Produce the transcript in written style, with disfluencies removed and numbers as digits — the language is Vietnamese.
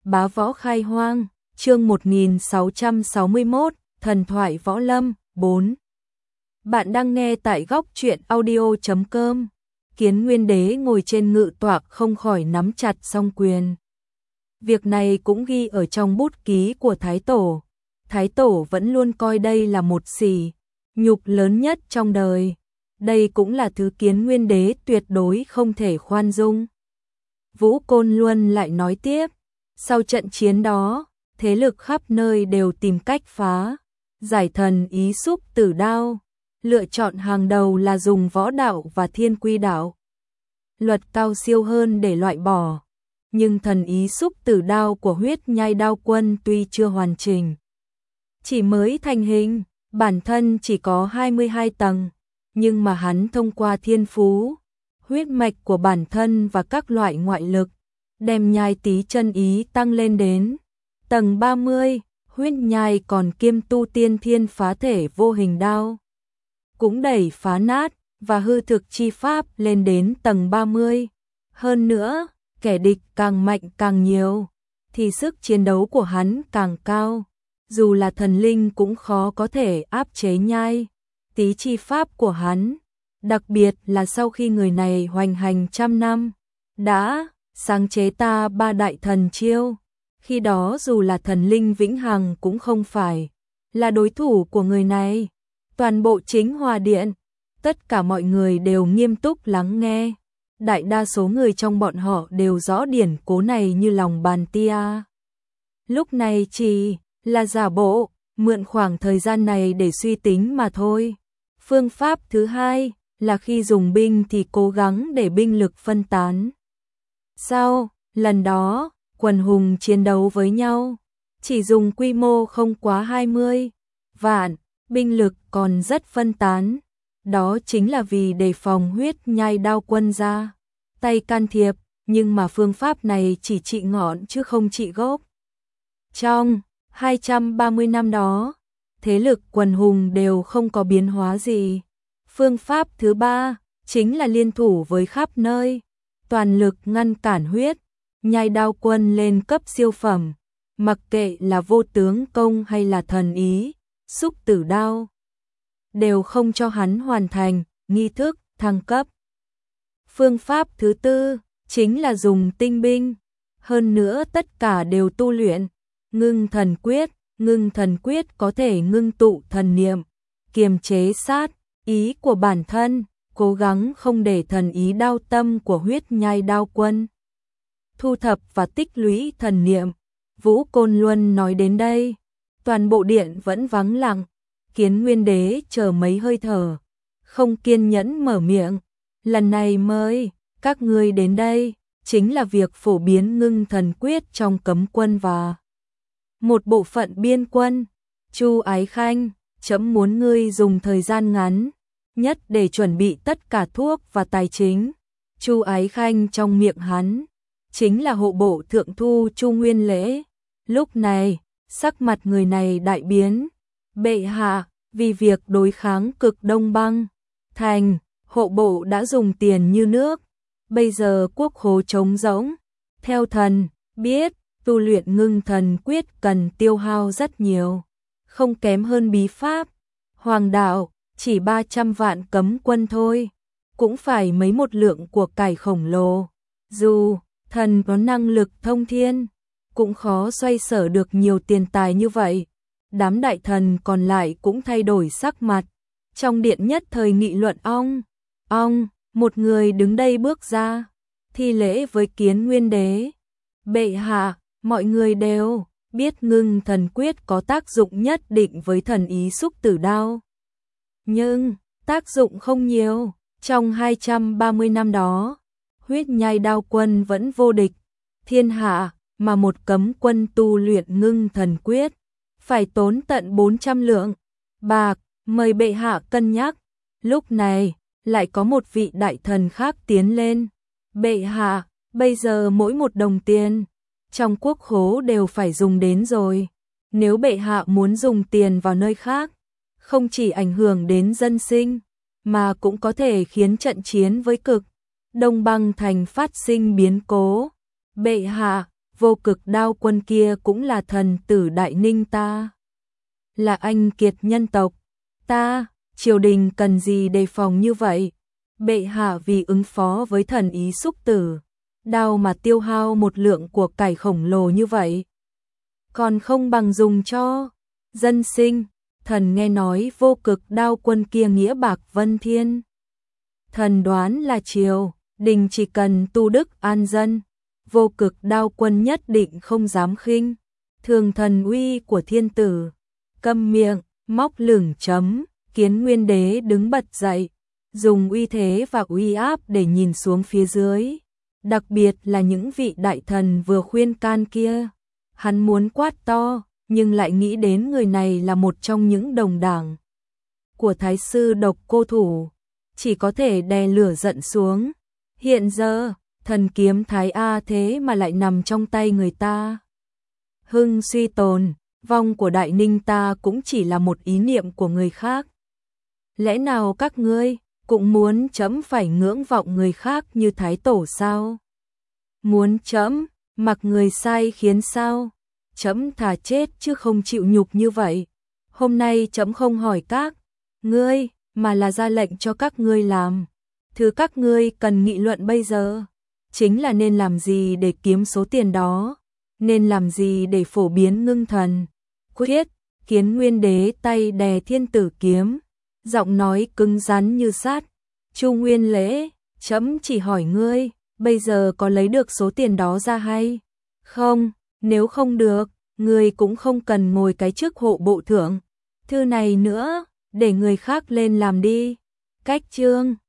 Bá võ khai hoang, chương 1661, thần thoại võ lâm, 4. Bạn đang nghe tại góc truyện audio.com. Kiến Nguyên Đế ngồi trên ngự tọa không khỏi nắm chặt song quyền. Việc này cũng ghi ở trong bút ký của Thái Tổ. Thái Tổ vẫn luôn coi đây là một sỉ nhục lớn nhất trong đời. Đây cũng là thứ Kiến Nguyên Đế tuyệt đối không thể khoan dung. Vũ Côn Luân lại nói tiếp, sau trận chiến đó, thế lực khắp nơi đều tìm cách phá giải thần ý xúc tử đao, lựa chọn hàng đầu là dùng võ đạo và thiên quy đạo. Luật cao siêu hơn để loại bỏ, nhưng thần ý xúc tử đao của huyết nhai đao quân tuy chưa hoàn chỉnh, chỉ mới thành hình, bản thân chỉ có 22 tầng, nhưng mà hắn thông qua thiên phú, huyết mạch của bản thân và các loại ngoại lực, đem nhai tí chân ý tăng lên đến tầng 30, huyết nhai còn kiêm tu tiên thiên phá thể vô hình đao, cũng đẩy phá nát và hư thực chi pháp lên đến tầng 30. Hơn nữa, kẻ địch càng mạnh càng nhiều, thì sức chiến đấu của hắn càng cao, dù là thần linh cũng khó có thể áp chế nhai tí chi pháp của hắn, đặc biệt là sau khi người này hoành hành trăm năm, đã sáng chế ta 3 đại thần chiêu. Khi đó dù là thần linh vĩnh hằng cũng không phải là đối thủ của người này. Toàn bộ Chính Hòa Điện, tất cả mọi người đều nghiêm túc lắng nghe. Đại đa số người trong bọn họ đều rõ điển cố này như lòng bàn tia. Lúc này chỉ là giả bộ, mượn khoảng thời gian này để suy tính mà thôi. Phương pháp thứ hai là khi dùng binh thì cố gắng để binh lực phân tán. Sau lần đó, quần hùng chiến đấu với nhau, chỉ dùng quy mô không quá 20 vạn, binh lực còn rất phân tán. Đó chính là vì đề phòng huyết nhai đao quân ra tay can thiệp, nhưng mà phương pháp này chỉ trị ngọn chứ không trị gốc. Trong 230 năm đó, thế lực quần hùng đều không có biến hóa gì. Phương pháp thứ ba chính là liên thủ với khắp nơi, toàn lực ngăn cản huyết nhai đao quân lên cấp siêu phẩm, mặc kệ là vô tướng công hay là thần ý xúc tử đao, đều không cho hắn hoàn thành nghi thức thăng cấp. Phương pháp thứ tư chính là dùng tinh binh, hơn nữa tất cả đều tu luyện ngưng thần quyết. Ngưng thần quyết có thể ngưng tụ thần niệm, kiềm chế sát ý của bản thân, cố gắng không để thần ý đao tâm của huyết nhai đao quân thu thập và tích lũy thần niệm. Vũ Côn Luân nói đến đây, toàn bộ điện vẫn vắng lặng. Kiến Nguyên Đế chờ mấy hơi thở, không kiên nhẫn mở miệng, lần này mời các ngươi đến đây, chính là việc phổ biến ngưng thần quyết trong cấm quân và một bộ phận biên quân. Chu Ái Khanh, trẫm muốn ngươi dùng thời gian ngắn nhất để chuẩn bị tất cả thuốc và tài chính. Chu Ái Khanh trong miệng hắn chính là hộ bộ thượng thu Chu Nguyên Lễ. Lúc này, sắc mặt người này đại biến. Bệ hạ, vì việc đối kháng Cực Đông Băng Thành, hộ bộ đã dùng tiền như nước. Bây giờ quốc khố trống rỗng. Theo thần biết, tu luyện ngưng thần quyết cần tiêu hao rất nhiều, không kém hơn bí pháp. Hoàng đạo, chỉ 300 vạn cấm quân thôi, cũng phải mấy một lượng của cải khổng lồ. Dù thần có năng lực thông thiên, cũng khó xoay sở được nhiều tiền tài như vậy. Đám đại thần còn lại cũng thay đổi sắc mặt. Trong điện nhất thời nghị luận ong, một người đứng đây bước ra, thi lễ với Kiến Nguyên Đế. Bệ hạ, mọi người đều biết ngưng thần quyết có tác dụng nhất định với thần ý xúc tử đao, nhưng tác dụng không nhiều. Trong 230 năm đó, huyết nhai đao quân vẫn vô địch thiên hạ, mà một cấm quân tu luyện ngưng thần quyết phải tốn tận 400 lượng bạc, mời bệ hạ cân nhắc. Lúc này, lại có một vị đại thần khác tiến lên. Bệ hạ, bây giờ mỗi một đồng tiền trong quốc khố đều phải dùng đến rồi. Nếu bệ hạ muốn dùng tiền vào nơi khác, không chỉ ảnh hưởng đến dân sinh, mà cũng có thể khiến trận chiến với Cực Đông Băng Thành phát sinh biến cố. Bệ hạ, Vô Cực Đao Quân kia cũng là thần tử Đại Ninh ta, là anh kiệt nhân tộc ta, triều đình cần gì đề phòng như vậy? Bệ hạ vì ứng phó với thần ý xúc tử đao mà tiêu hao một lượng của cải khổng lồ như vậy, còn không bằng dùng cho dân sinh. Thần nghe nói Vô Cực Đao Quân kia nghĩa bạc vân thiên. Thần đoán là triều đình chỉ cần tu đức an dân, Vô Cực Đao Quân nhất định không dám khinh thường thần uy của thiên tử. Câm miệng, móc lửng chấm. Kiến Nguyên Đế đứng bật dậy, dùng uy thế và uy áp để nhìn xuống phía dưới, đặc biệt là những vị đại thần vừa khuyên can kia. Hắn muốn quát to, nhưng lại nghĩ đến người này là một trong những đồng đảng của Thái sư Độc Cô Thủ, chỉ có thể đè lửa giận xuống. Hiện giờ, thần kiếm Thái A thế mà lại nằm trong tay người ta. Hưng suy tồn, vong của Đại Ninh ta cũng chỉ là một ý niệm của người khác. Lẽ nào các ngươi cũng muốn trẫm phải ngưỡng vọng người khác như Thái Tổ sao? Muốn trẫm mặc người sai khiến sao? Trẫm thà chết chứ không chịu nhục như vậy. Hôm nay trẫm không hỏi các ngươi, mà là ra lệnh cho các ngươi làm. Thứ các ngươi cần nghị luận bây giờ chính là nên làm gì để kiếm số tiền đó, nên làm gì để phổ biến ngưng thần quyết. Kiến Nguyên Đế tay đè thiên tử kiếm, giọng nói cứng rắn như sắt. Chu Nguyên Lễ, trẫm chỉ hỏi ngươi, bây giờ có lấy được số tiền đó ra hay không? Nếu không được, ngươi cũng không cần ngồi cái chức hộ bộ thượng thư này nữa, để người khác lên làm đi. Cách chương